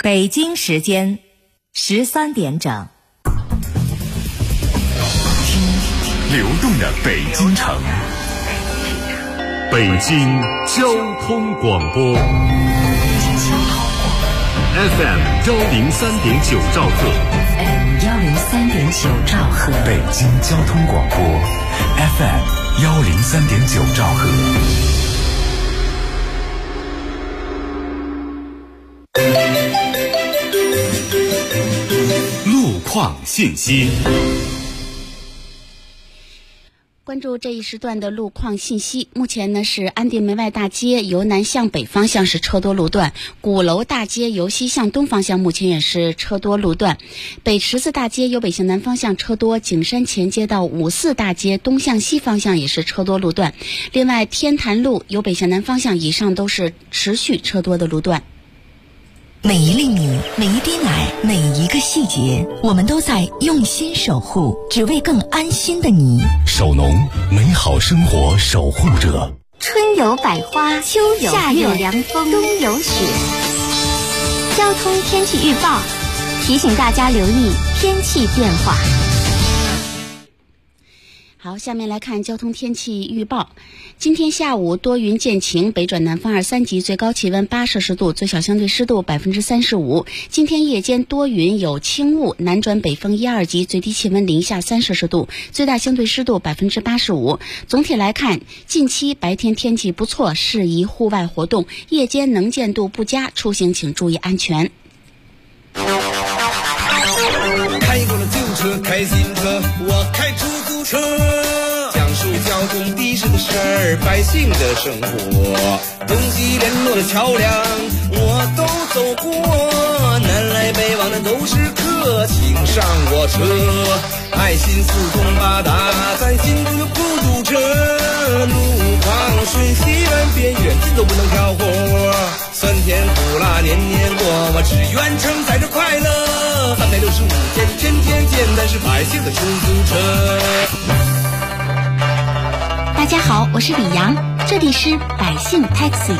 北京时间13点整。 听流动的北京城，北京交通广播 FM 103.9兆赫， FM 103.9兆赫， 北京交通广播 FM 103.9兆赫。路况信息， 关注这一时段的路况信息。目前呢是安定门外大街由南向北方向是车多路段，鼓楼大街由西向东方向目前也是车多路段，北池子大街由北向南方向车多，景山前街到五四大街东向西方向也是车多路段。另外天坛路由北向南方向以上都是持续车多的路段。 每一粒米，每一滴奶，每一个细节，我们都在用心守护，只为更安心的你。 首农，美好生活守护者。 春有百花，秋有夏有凉风，冬有雪。交通天气预报提醒大家留意天气变化。 好，下面来看交通天气预报。今天下午多云见晴，北转南风2、3级，最高气温8摄氏度，最小相对湿度35%。今天夜间多云有轻雾，南转北风1、2级，最低气温零下3摄氏度，最大相对湿度85%。总体来看，近期白天天气不错，适宜户外活动，夜间能见度不佳，出行请注意安全。 开过了旧车，开新车，我开出租车，讲述交通的士的事儿，百姓的生活，东西联络的桥梁我都走过，南来北往的都是客，请上我车，爱心四通八达，在心中有孤独者，路况瞬息万变，远近都不能挑活，酸甜苦辣年年过，我只愿承载着快乐，365天天天见，但是百姓的出租车。 大家好，我是李阳，这里是百姓 Taxi。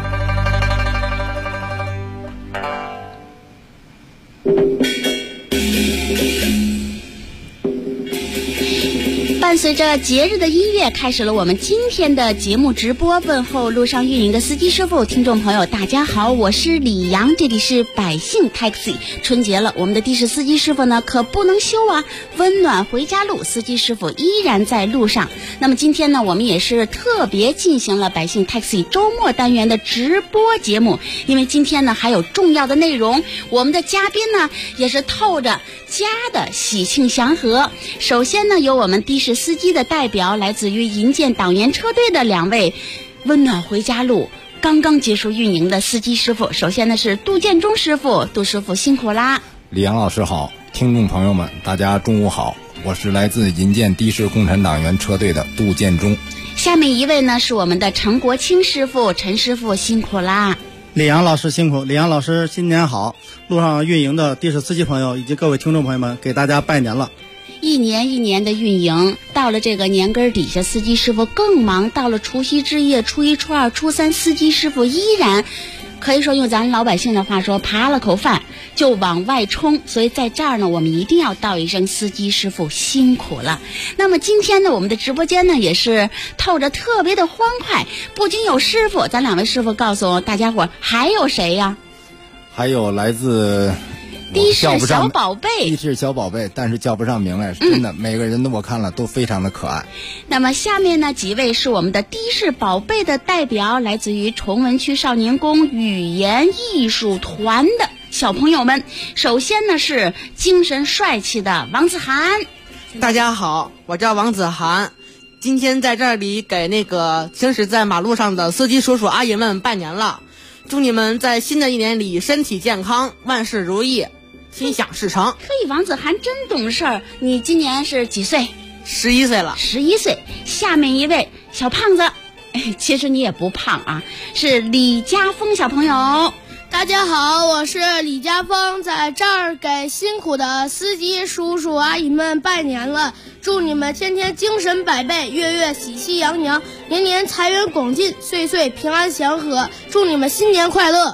伴随着节日的音乐，开始了我们今天的节目直播。问候路上运营的司机师傅、听众朋友，大家好，我是李阳，这里是百姓 Taxi。春节了，我们的的士司机师傅呢可不能休啊！温暖回家路，司机师傅依然在路上。那么今天呢，我们也是特别进行了百姓 Taxi 周末单元的直播节目，因为今天呢还有重要的内容，我们的嘉宾呢也是透着家的喜庆祥和。首先呢，有我们的士司机的代表，来自于银建党员车队的2位温暖回家路刚刚结束运营的司机师傅。首先呢是杜建中师傅，杜师傅辛苦啦。 李阳老师好，听众朋友们大家中午好，我是来自银建的士共产党员车队的杜建中。 下面一位呢是我们的陈国清师傅，陈师傅辛苦啦。 李阳老师辛苦，李阳老师新年好，路上运营的的士司机朋友以及各位听众朋友们，给大家拜年了。 一年一年的运营，到了这个年根底下，司机师傅更忙。到了除夕之夜，初1、初2、初3，司机师傅依然可以说用咱老百姓的话说，扒了口饭就往外冲。所以在这儿呢，我们一定要道一声司机师傅辛苦了。那么今天呢，我们的直播间呢也是透着特别的欢快，不仅有师傅，咱2位师傅告诉大家伙还有谁呀？ 还有来自的士小宝贝， 的士小宝贝，但是叫不上名来，真的，每个人都我看了都非常的可爱。 那么下面呢几位是我们的的士宝贝的代表，来自于崇文区少年宫语言艺术团的小朋友们。首先呢是精神帅气的王子涵。 大家好，我叫王子涵，今天在这里给那个行驶在马路上的司机叔叔阿姨们拜年了，祝你们在新的一年里身体健康，万事如意，心想事成。 可以，王子涵真懂事儿。你今年是几岁 ？11岁了。 11岁。下面一位小胖子，其实你也不胖啊，是李家峰小朋友。 大家好，我是李家峰，在这儿给辛苦的司机叔叔阿姨们拜年了，祝你们天天精神百倍，月月喜气洋洋，年年财源广进，岁岁平安祥和，祝你们新年快乐。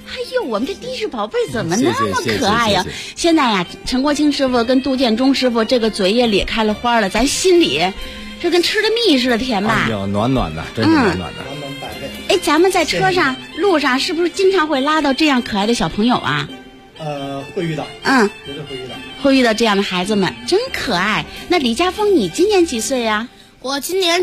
哎呦，我们这的士宝贝怎么那么可爱呀？现在呀，陈国清师傅跟杜建中师傅这个嘴也咧开了花了，咱心里这跟吃了蜜似的甜吧？ 哎呦，暖暖的，真是暖暖的。 哎，咱们在车上路上是不是经常会拉到这样可爱的小朋友啊？ 会遇到，绝对会遇到， 会遇到这样的孩子们，真可爱。那李家峰，你今年几岁呀？ 我今年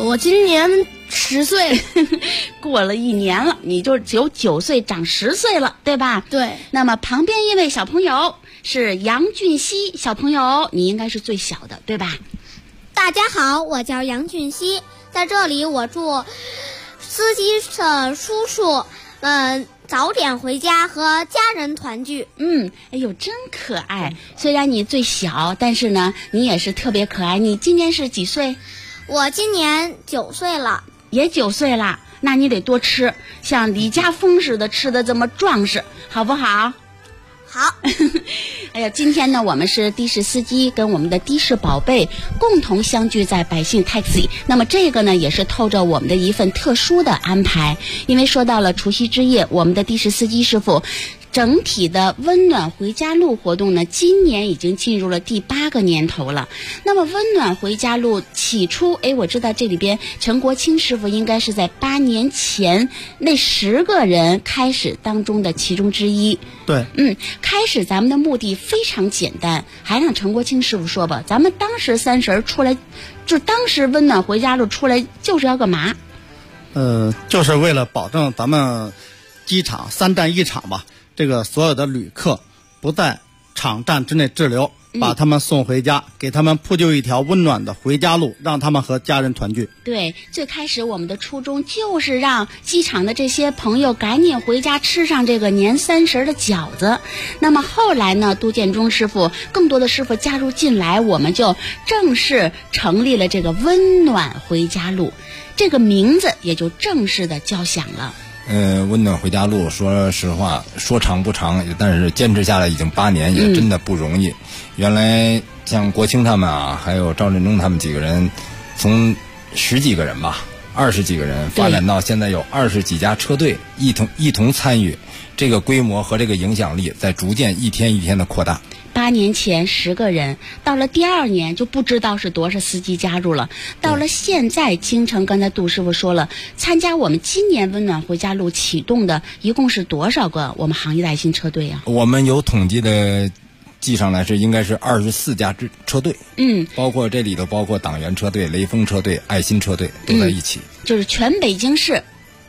10岁， 过了1年了，你就只有9岁，长10岁了，对吧？ 对。 那么旁边一位小朋友是杨俊熙小朋友，你应该是最小的，对吧？ 大家好，我叫杨俊熙，在这里我祝司机的叔叔早点回家和家人团聚。 哎呦，真可爱！虽然你最小，但是呢，你也是特别可爱。你今年是几岁？ 我今年9岁了。 也9岁了，那你得多吃，像李家峰似的吃的这么壮实，好不好？ 好。 哎呀，今天呢，我们是的士司机跟我们的的士宝贝共同相聚在百姓 Taxi。那么这个呢，也是透着我们的一份特殊的安排，因为说到了除夕之夜，我们的的士司机师傅整体的温暖回家路活动呢，今年已经进入了第8个年头了。那么温暖回家路起初，我知道这里边陈国清师傅应该是在8年前那10个人开始当中的其中之一。 对， 开始咱们的目的非常简单，还让陈国清师傅说吧，咱们当时30出来，就当时温暖回家路出来就是要干嘛？ 就是为了保证咱们机场3站1场吧。这个所有的旅客不在场站之内滞留，把他们送回家，给他们铺就一条温暖的回家路，让他们和家人团聚。 对，最开始我们的初衷就是让机场的这些朋友赶紧回家吃上这个年30的饺子。那么后来呢，杜建中师傅更多的师傅加入进来，我们就正式成立了这个温暖回家路，这个名字也就正式的叫响了。 温暖回家路，说实话，说长不长，但是坚持下来已经8年，也真的不容易。原来像国清他们啊，还有赵振中他们几个人，从10几个人吧，20几个人，发展到现在有20几家车队一同参与，这个规模和这个影响力在逐渐一天一天的扩大。 8年前10个人，到了第2年就不知道是多少司机加入了。到了现在，京城刚才杜师傅说了，参加我们今年温暖回家路启动的一共是多少个我们行业的爱心车队啊？ 我们有统计的计上来是应该是24家车队，包括这里头包括党员车队、雷锋车队、爱心车队都在一起， 就是全北京市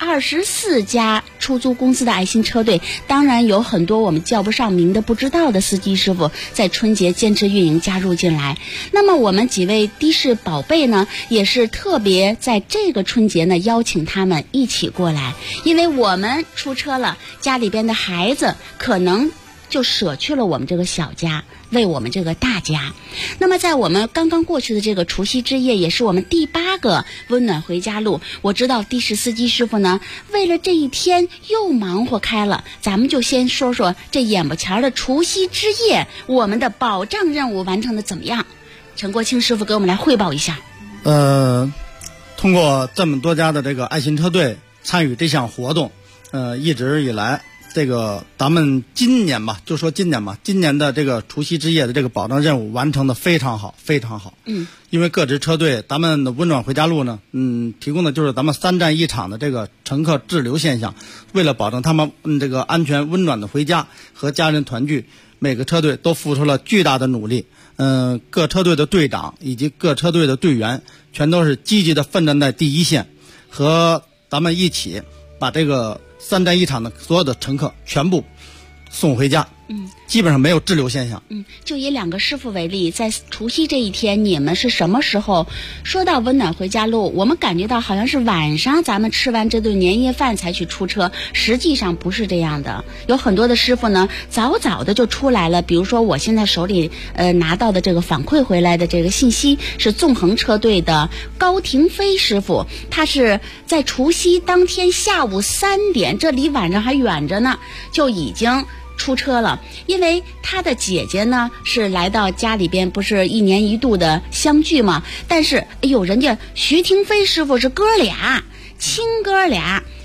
24家出租公司的爱心车队，当然有很多我们叫不上名的不知道的司机师傅在春节坚持运营加入进来。那么我们几位的士宝贝呢，也是特别在这个春节呢邀请他们一起过来，因为我们出车了，家里边的孩子可能就舍去了我们这个小家，为我们这个大家。那么在我们刚刚过去的这个除夕之夜，也是我们第8个温暖回家路，我知道的士司机师傅呢为了这一天又忙活开了。咱们就先说说这眼巴前的除夕之夜，我们的保障任务完成的怎么样？陈国清师傅给我们来汇报一下。 通过这么多家的这个爱心车队参与这项活动，一直以来这个咱们今年吧，就说今年吧，今年的这个除夕之夜的这个保障任务完成的非常好，非常好。因为各支车队，咱们的温暖回家路呢，提供的就是咱们3站1场的这个乘客滞留现象。为了保证他们这个安全温暖的回家和家人团聚，每个车队都付出了巨大的努力。各车队的队长以及各车队的队员全都是积极的奋战在第一线，和咱们一起把这个3站1场的所有的乘客全部送回家。基本上没有滞留现象。 就以2个师傅为例，在除夕这一天，你们是什么时候说到温暖回家路？我们感觉到好像是晚上咱们吃完这顿年夜饭才去出车，实际上不是这样的。有很多的师傅呢，早早的就出来了。比如说我现在手里拿到的这个反馈回来的这个信息，是纵横车队的高廷飞师傅，他是在除夕当天下午3点，这离晚上还远着呢，就已经出车了。因为他的姐姐呢是来到家里边，不是1年1度的相聚嘛，但是人家徐廷飞师傅是哥俩，亲哥俩，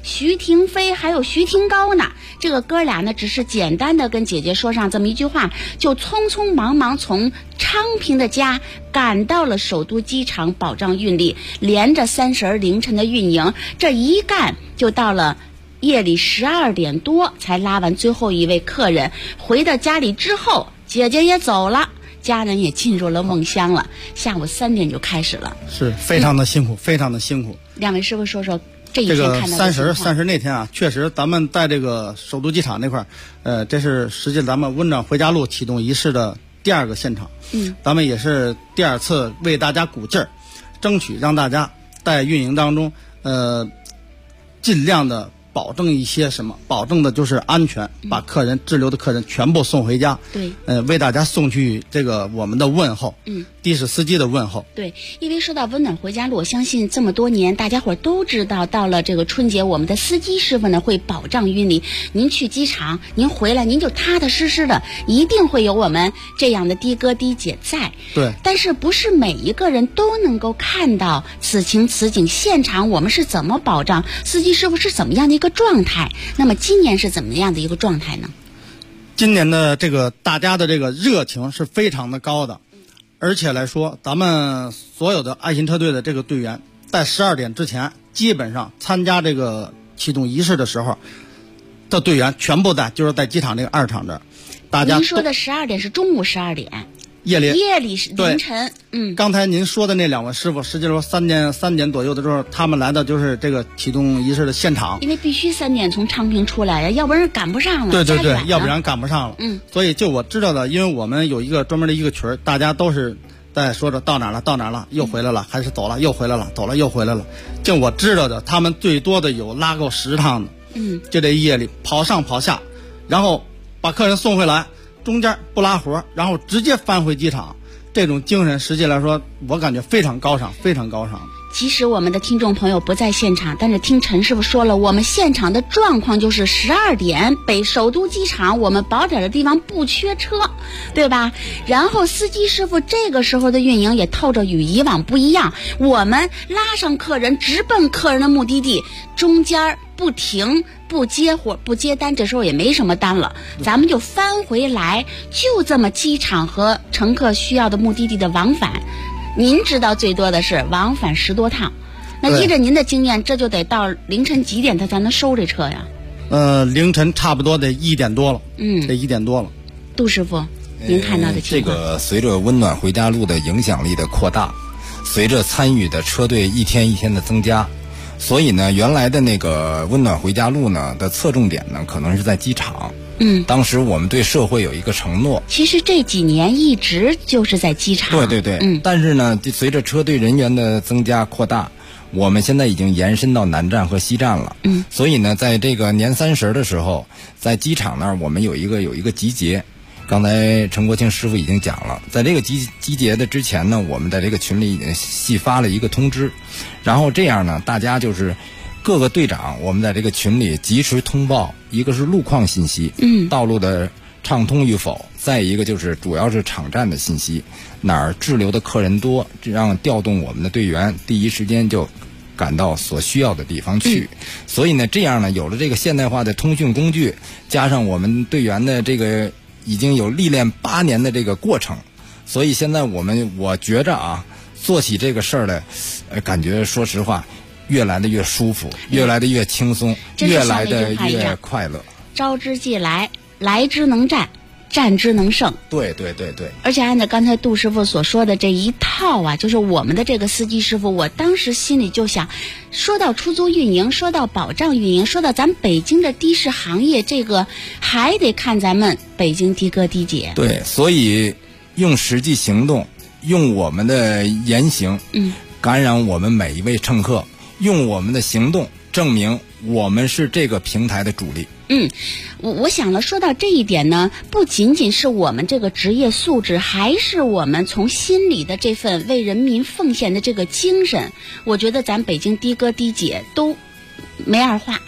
徐廷飞还有徐廷高呢。这个哥俩呢，只是简单的跟姐姐说上这么一句话，就匆匆忙忙从昌平的家赶到了首都机场保障运力，连着30凌晨的运营，这一干就到了夜里12点多才拉完最后一位客人。回到家里之后，姐姐也走了，家人也进入了梦乡了。下午3点就开始了， 是非常的辛苦，非常的辛苦。 两位师傅说说这一这个天看到的情况。 30那天啊，确实咱们在这个首都机场那块这是实际咱们温暖回家路启动仪式的第2个现场。咱们也是第2次为大家鼓劲儿，争取让大家在运营当中尽量的保证一些什么，保证的就是安全，把滞留的客人全部送回家。 对， 为大家送去这个我们的问候，的士司机的问候。 对，因为说到温暖回家路，我相信这么多年大家伙都知道，到了这个春节，我们的司机师傅呢会保障运力。您去机场，您回来，您就踏踏实实的，一定会有我们这样的的哥的姐在。 对， 但是不是每一个人都能够看到此情此景，现场我们是怎么保障，司机师傅是怎么样的一个状态。那么今年是怎么样的一个状态呢？ 今年的这个大家的这个热情是非常的高的，而且来说，咱们所有的爱心车队的这个队员，在12点之前，基本上参加这个启动仪式的时候的队员全部就是在机场这个2场这儿。大家您说的12点是中午12点，夜里是凌晨。 刚才您说的那2位师傅，实际说3点左右的时候，他们来的就是这个启动仪式的现场， 因为必须3点从昌平出来呀，要不然赶不上了。 对，要不然赶不上了。所以就我知道的，因为我们有一个专门的一个群，大家都是在说着到哪了，又回来了，还是走了又回来了，走了又回来了。就我知道的，他们最多的有拉够10趟的。就这夜里跑上跑下，然后把客人送回来，中间不拉活，然后直接翻回机场。这种精神实际来说，我感觉非常高尚，非常高尚。 即使我们的听众朋友不在现场，但是听陈师傅说了，我们现场的状况就是12点北首都机场，我们保点的地方不缺车，对吧？然后司机师傅这个时候的运营也透着与以往不一样，我们拉上客人直奔客人的目的地，中间不停不接活不接单，这时候也没什么单了，咱们就翻回来，就这么机场和乘客需要的目的地的往返。您知道最多的是往返10多趟，那依着您的经验，这就得到凌晨几点他才能收这车呀？ 凌晨差不多得1点多了。得1点多了。 杜师傅，您看到的情况？ 这个随着温暖回家路的影响力的扩大，随着参与的车队一天一天的增加，所以呢，原来的那个温暖回家路呢的侧重点呢，可能是在机场。当时我们对社会有一个承诺， 其实这几年一直就是在机场。 对，但是呢，随着车队人员的增加扩大，我们现在已经延伸到南站和西站了。所以呢，在这个年30的时候，在机场那儿我们有一个集结。刚才陈国庆师傅已经讲了，在这个集结的之前呢，我们在这个群里已经细发了一个通知，然后这样呢，大家就是各个队长，我们在这个群里及时通报，一个是路况信息，道路的畅通与否，再一个就是主要是场站的信息，哪儿滞留的客人多，让调动我们的队员第一时间就赶到所需要的地方去。所以呢，这样呢，有了这个现代化的通讯工具，加上我们队员的这个已经有历练8年的这个过程，所以现在我觉着啊，做起这个事儿来，感觉说实话，越来的越舒服，越来的越轻松，越来的越快乐。 招之即来，来之能战，战之能胜。 对。 而且按照刚才杜师傅所说的这一套啊，就是我们的这个司机师傅，我当时心里就想，说到出租运营，说到保障运营，说到咱北京的的士行业，这个还得看咱们北京的哥的姐。 对，所以用实际行动，用我们的言行，感染我们每一位乘客，用我们的行动证明我们是这个平台的主力。 我想了，说到这一点呢，不仅仅是我们这个职业素质，还是我们从心里的这份为人民奉献的这个精神。我觉得咱北京的哥的姐都没二话，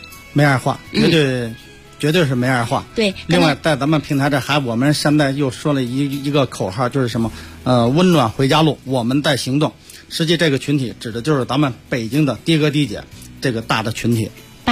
绝对是没二话。 对。 另外，在咱们平台这我们现在又说了一个口号，就是什么？温暖回家路，我们在行动。实际这个群体指的就是咱们北京的的哥的姐这个大的群体。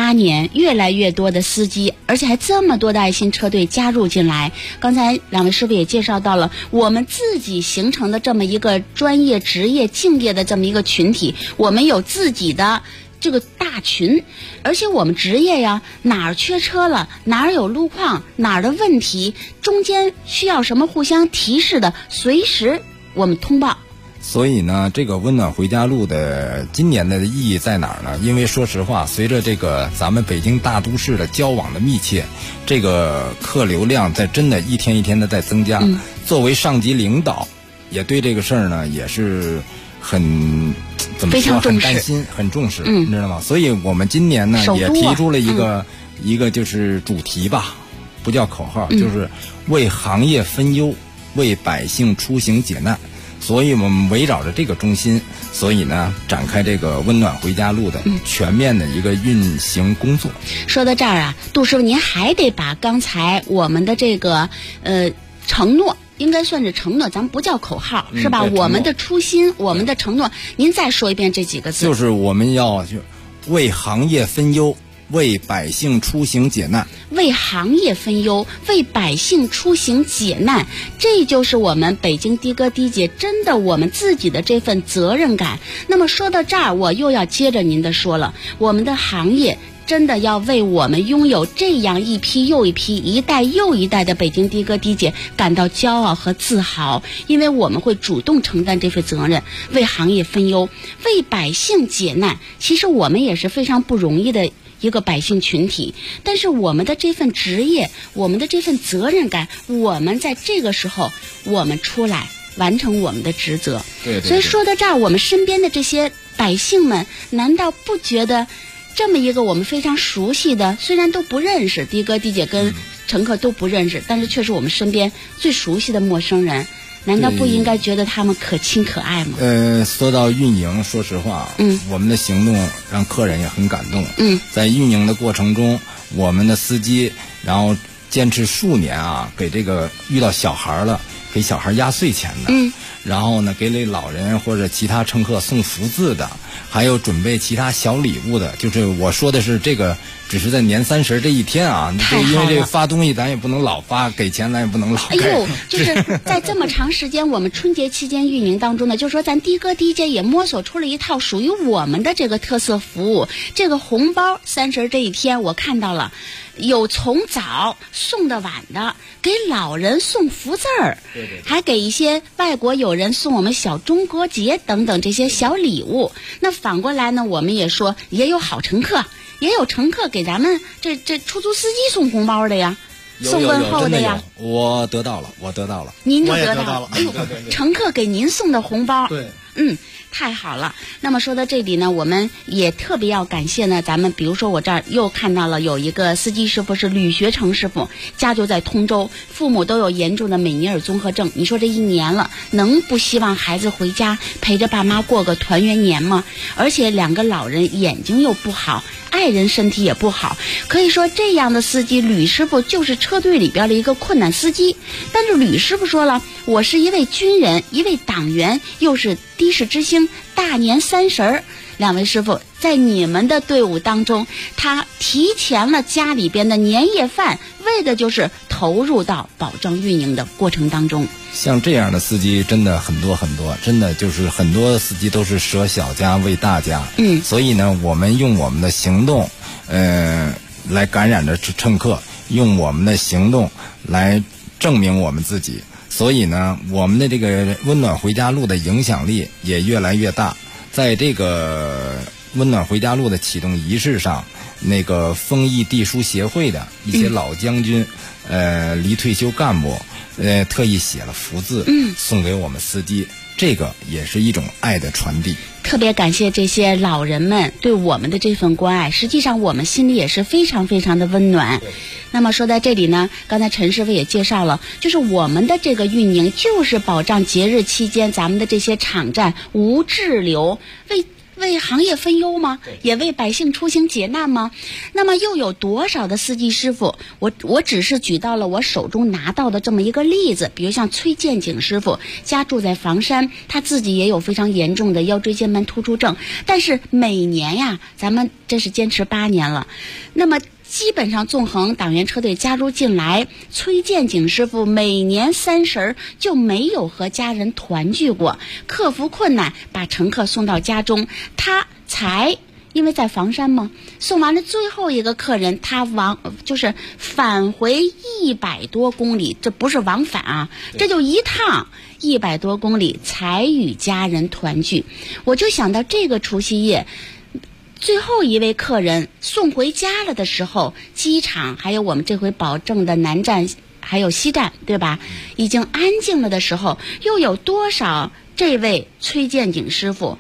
8年，越来越多的司机，而且还这么多的爱心车队加入进来。刚才两位师傅也介绍到了，我们自己形成的这么一个专业、职业、敬业的这么一个群体，我们有自己的这个大群，而且我们职业呀，哪儿缺车了，哪儿有路况，哪儿的问题，中间需要什么互相提示的，随时我们通报。 所以呢，这个温暖回家路的今年的意义在哪儿呢？因为说实话，随着这个咱们北京大都市的交往的密切，这个客流量在真的一天一天的在增加。作为上级领导，也对这个事儿呢也是很怎么说，很担心，很重视，你知道吗？所以我们今年呢也提出了一个就是主题吧，不叫口号，就是为行业分忧，为百姓出行解难。所以我们围绕着这个中心，所以呢展开这个温暖回家路的全面的一个运行工作。 说到这儿啊，杜师傅您还得把刚才我们的这个承诺，应该算是承诺，咱们不叫口号，是吧？我们的初心，我们的承诺，您再说一遍这几个字。 就是我们要为行业分忧，为百姓出行解难。 为行业分忧，为百姓出行解难，这就是我们北京的哥的姐真的我们自己的这份责任感。那么说到这儿，我又要接着您的说了，我们的行业真的要为我们拥有这样一批又一批、一代又一代的北京的哥的姐感到骄傲和自豪，因为我们会主动承担这份责任，为行业分忧，为百姓解难。其实我们也是非常不容易的一个百姓群体，但是我们的这份职业，我们的这份责任感，我们在这个时候我们出来完成我们的职责。 对。 所以说到这儿，我们身边的这些百姓们难道不觉得这么一个我们非常熟悉的，虽然都不认识，的哥的姐跟乘客都不认识，但是却是我们身边最熟悉的陌生人，难道不应该觉得他们可亲可爱吗？ 说到运营，说实话，我们的行动让客人也很感动。在运营的过程中，我们的司机然后坚持数年啊，给这个遇到小孩了，给小孩压岁钱的，然后呢，给老人或者其他乘客送福字的，还有准备其他小礼物的。就是我说的是这个，只是在年30这一天啊，因为这个发东西咱也不能老发，给钱咱也不能老给。 就是在这么长时间，我们春节期间运营当中呢，就是说咱的哥的姐也摸索出了一套属于我们的这个特色服务。这个红包30这一天，我看到了。有从早送的晚的，给老人送福字儿，还给一些外国友人送我们小中国结等等这些小礼物。那反过来呢，我们也说也有好乘客，也有乘客给咱们这出租司机送红包的呀，送问候的呀。 我得到了， 您就得到了。哎呦，乘客给您送的红包， 对， 太好了。那么说到这里呢，我们也特别要感谢呢，咱们比如说我这儿又看到了有一个司机师傅是吕学成师傅，家就在通州，父母都有严重的美尼尔综合症。你说这1年了，能不希望孩子回家陪着爸妈过个团圆年吗？而且2个老人眼睛又不好，爱人身体也不好，可以说这样的司机吕师傅就是车队里边的一个困难司机。但是吕师傅说了，我是一位军人，一位党员，又是的士之星，大年30，两位师傅在你们的队伍当中，他提前了家里边的年夜饭，为的就是投入到保障运营的过程当中。 像这样的司机真的很多，真的就是很多司机都是舍小家为大家。所以呢，我们用我们的行动来感染着乘客，用我们的行动来证明我们自己。所以呢，我们的这个温暖回家路的影响力也越来越大。在这个温暖回家路的启动仪式上，那个丰益地书协会的一些老将军，离退休干部，特意写了福字，送给我们司机，这个也是一种爱的传递。 特别感谢这些老人们对我们的这份关爱，实际上我们心里也是非常非常的温暖。那么说到这里呢，刚才陈师傅也介绍了，就是我们的这个运营就是保障节日期间咱们的这些场站无滞留， 为行业分忧吗？也为百姓出行解难吗？那么又有多少的司机师傅，我只是举到了我手中拿到的这么一个例子，比如像崔建景师傅，家住在房山，他自己也有非常严重的腰椎间盘突出症，但是每年呀，咱们这是坚持8年了，那么基本上纵横党员车队加入进来，崔建景师傅每年30就没有和家人团聚过，克服困难把乘客送到家中，他才因为在房山嘛，送完了最后一个客人，他就是返回100多公里，这不是往返啊，这就一趟100多公里才与家人团聚。我就想到这个除夕夜最后一位客人送回家了的时候，机场还有我们这回保证的南站还有西站，对吧，已经安静了的时候，又有多少这位崔建景师傅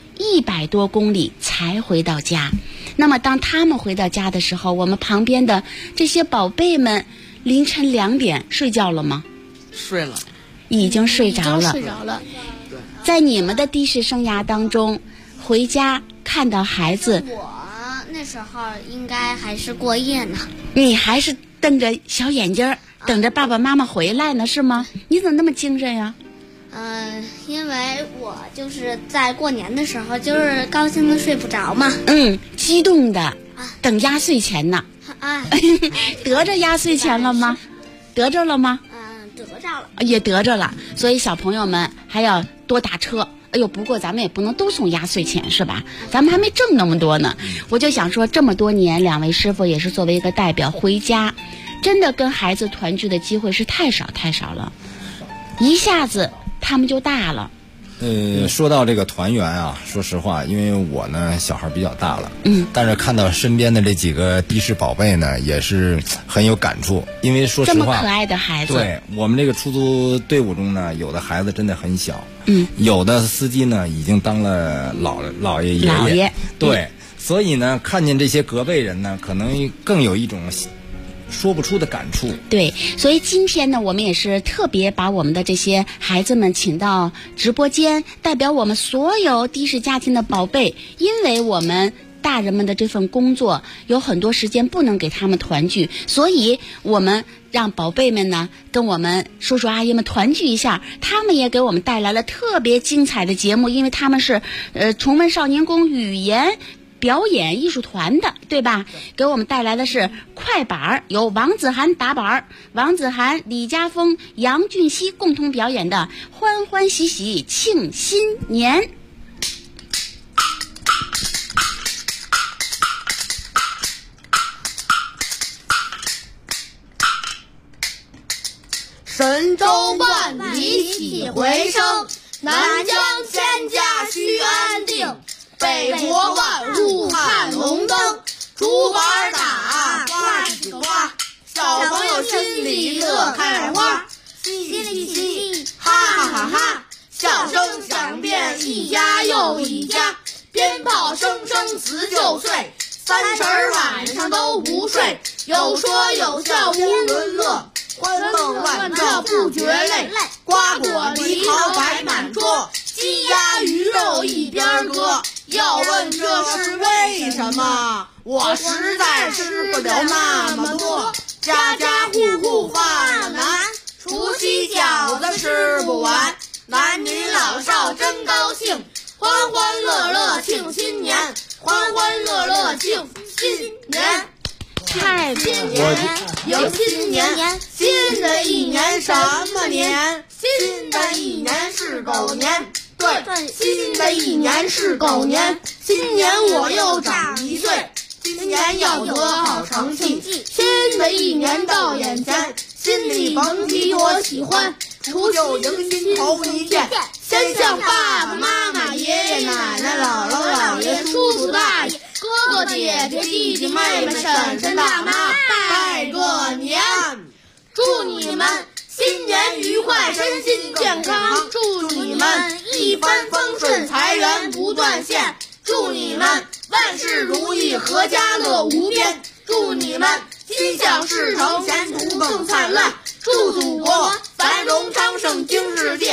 100多公里才回到家？那么当他们回到家的时候，我们旁边的这些宝贝们凌晨2点睡觉了吗？ 睡了， 已经睡着了。在你们的的士生涯当中，回家看到孩子， 我那时候应该还是过夜呢。 你还是瞪着小眼睛等着爸爸妈妈回来呢，是吗？你怎么那么精神呀？ 因为我就是在过年的时候，就是高兴的睡不着嘛。 激动的等压岁钱呢。得着压岁钱了吗？得着了吗？ 得着了， 也得着了。所以小朋友们还要多打车。哎呦，不过咱们也不能都送压岁钱是吧？咱们还没挣那么多呢。我就想说，这么多年2位师傅也是作为一个代表回家，真的跟孩子团聚的机会是太少了，一下子他们就大了。 说到这个团圆啊，说实话，因为我呢小孩比较大了，但是看到身边的这几个的士宝贝呢，也是很有感触。因为说实话， 这么可爱的孩子， 对我们这个出租队伍中呢，有的孩子真的很小，有的司机呢已经当了老爷爷爷，对，所以呢，看见这些隔辈人呢，可能更有一种说不出的感触。 对，所以今天呢，我们也是特别把我们的这些孩子们请到直播间，代表我们所有的士家庭的宝贝，因为我们大人们的这份工作有很多时间不能给他们团聚，所以我们让宝贝们呢跟我们叔叔阿姨们团聚一下，他们也给我们带来了特别精彩的节目，因为他们是崇文少年宫语言表演艺术团的，对吧？给我们带来的是快板，由王子涵打板，王子涵、李家峰、杨俊熙共同表演的欢欢喜喜庆新年。 神州万里喜回声，南疆千家须安定，北国万户看龙灯，竹板打，花几花，小朋友心里乐开花，心里喜，哈哈哈哈，笑声响遍一家又一家，鞭炮声声辞旧岁，30晚上都不睡，有说有笑无伦乐，欢蹦乱跳不觉累，瓜果梨桃摆满桌，鸡鸭鱼肉一边搁。要问这是为什么，我实在吃不了那么多，家家户户话难，除夕饺子吃不完，男女老少真高兴，欢欢乐乐庆新年，欢欢乐乐庆新年。 太新年有新年，新的一年什么年？新的一年是狗年，对，新的一年是狗年。今年我又长1岁，今年要得好成绩。新的一年到眼前，心里甭提多喜欢。除旧迎新头一件，先向爸爸妈妈、爷爷奶奶、姥姥姥爷、叔叔大爷、哥哥姐姐、弟弟妹妹、婶婶大妈拜个年，祝你们新年愉快，身心健康，祝你们一帆风顺，财源不断线，祝你们万事如意，阖家乐无边，祝你们心想事成，前途更灿烂，祝祖国繁荣昌盛，经世界，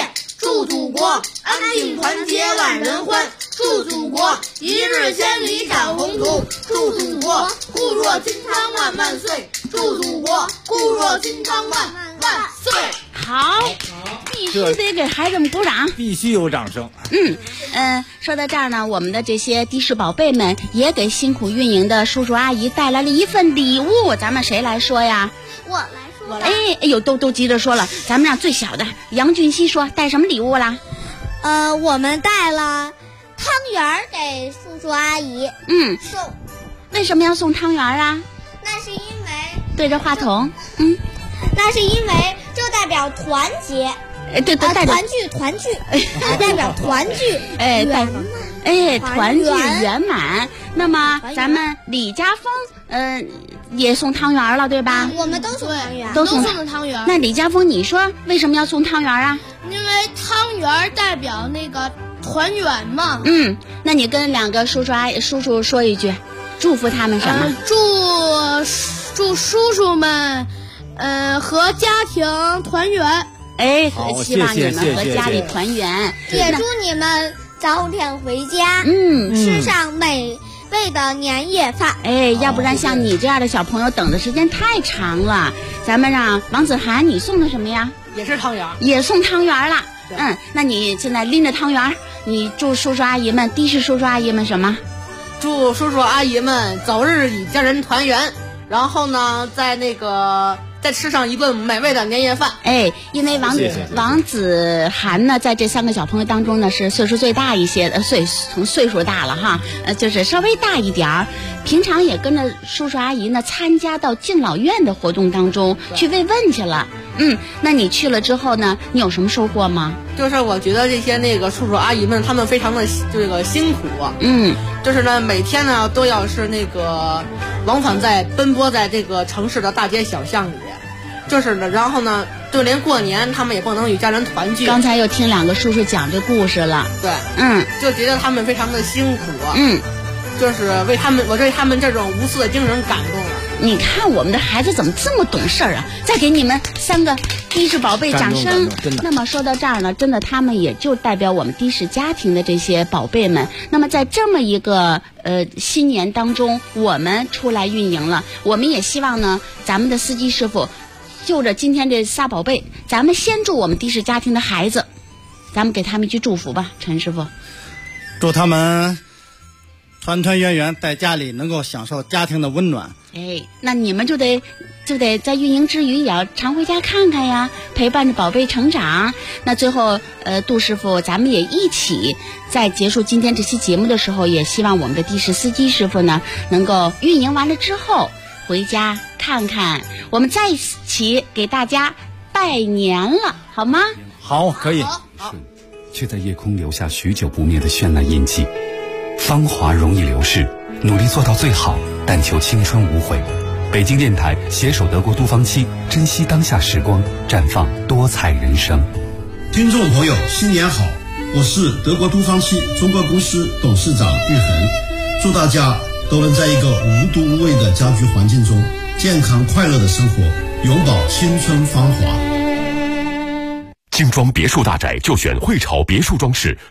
祝祖国安定团结万人欢，祝祖国一日千里展宏图，祝祖国固若金汤万万岁，祝祖国固若金汤万万岁。 好，必须得给孩子们鼓掌， 必须有掌声。 说到这儿呢，我们的这些的士宝贝们也给辛苦运营的叔叔阿姨带来了一份礼物，咱们谁来说呀？ 我来说。 哎呦，都急着说了，咱们让最小的杨俊熙说带什么礼物啦？ 我们带了汤圆给叔叔阿姨。送。 为什么要送汤圆啊？ 那是因为对着话筒。 那是因为这代表团结。 对，代表团聚，代表团聚， 团聚圆满。那么咱们李家峰，也送汤圆了，对吧？ 我们都送汤圆， 都送的汤圆。 那李家峰，你说为什么要送汤圆啊？ 因为汤圆代表那个团圆嘛。 那你跟两个叔叔说一句，祝福他们什么？ 祝叔叔们，和家庭团圆。 希望你们和家里团圆， 也祝你们早点回家，吃上美味的年夜饭。 要不然像你这样的小朋友等的时间太长了。咱们让王子涵，你送的什么呀？ 也是汤圆， 也送汤圆了。那你现在拎着汤圆，你祝叔叔阿姨们、的士叔叔阿姨们什么？ 祝叔叔阿姨们早日与家人团圆，然后呢，再吃上一顿美味的年夜饭。 因为王子涵呢，在这3个小朋友当中呢，是岁数最大一些的，从岁数大了哈，就是稍微大一点儿。平常也跟着叔叔阿姨呢，参加到敬老院的活动当中去慰问去了。那你去了之后呢，你有什么收获吗？ 就是我觉得这些叔叔阿姨们，他们非常的辛苦。就是呢，每天呢都要是往返奔波在这个城市的大街小巷里。就是呢，然后呢，就连过年他们也不能与家人团聚。 刚才又听2个叔叔讲这故事了。 对，就觉得他们非常的辛苦。就是我为他们这种无私的精神感动了。 你看我们的孩子怎么这么懂事啊！再给你们3个的士宝贝掌声。那么说到这儿呢，真的他们也就代表我们的士家庭的这些宝贝们。那么在这么一个新年当中，我们出来运营了，我们也希望呢，咱们的司机师傅就着今天这仨宝贝，咱们先祝我们的士家庭的孩子，咱们给他们一句祝福吧，陈师傅。 祝他们团团圆圆，在家里能够享受家庭的温暖。 那你们就得在运营之余也要常回家看看呀，陪伴着宝贝成长。那最后杜师傅，咱们也一起在结束今天这期节目的时候，也希望我们的的士司机师傅呢，能够运营完了之后回家看看，我们在一起给大家拜年了，好吗？ 好，可以。 却在夜空留下许久不灭的绚烂印记。芳华容易流逝，努力做到最好，但求青春无悔。北京电台携手德国都芳期，珍惜当下时光，绽放多彩人生。 听众朋友，新年好！我是德国都芳期中国公司董事长玉恒，祝大家都能在一个无毒无味的家居环境中健康快乐的生活，永葆青春芳华。 精装别墅大宅就选汇潮别墅装饰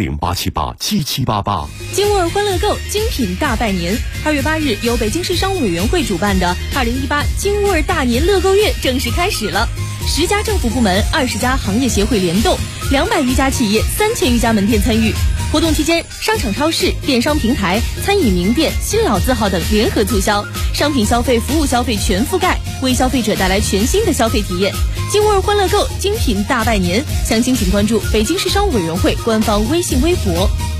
，400-878-7788。 金沃尔欢乐购精品大拜年，2月8日由北京市商务委员会主办的2018金沃尔大年乐购月正式开始了。10家政府部门、20家行业协会联动，200余家企业、3000余家门店参与。活动期间，商场、超市、电商平台、餐饮名店、新老字号等联合促销，商品消费、服务消费全覆盖，为消费者带来全新的消费体验。金沃尔欢乐购精品大拜年，详情请关注北京市商务委员会官方微信微博。